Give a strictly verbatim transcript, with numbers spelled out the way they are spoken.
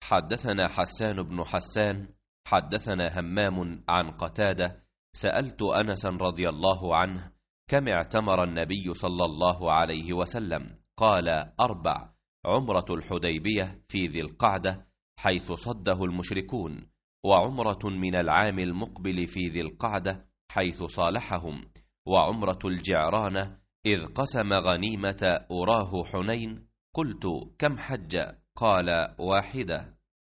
حدثنا حسان بن حسان حدثنا همام عن قتادة سألت أنس رضي الله عنه كم اعتمر النبي صلى الله عليه وسلم؟ قال أربع: عمرة الحديبية في ذي القعدة حيث صده المشركون، وعمرة من العام المقبل في ذي القعدة حيث صالحهم، وعمرة الجعرانة إذ قسم غنيمة أراه حنين. قلت: كم حج؟ قال: واحدة.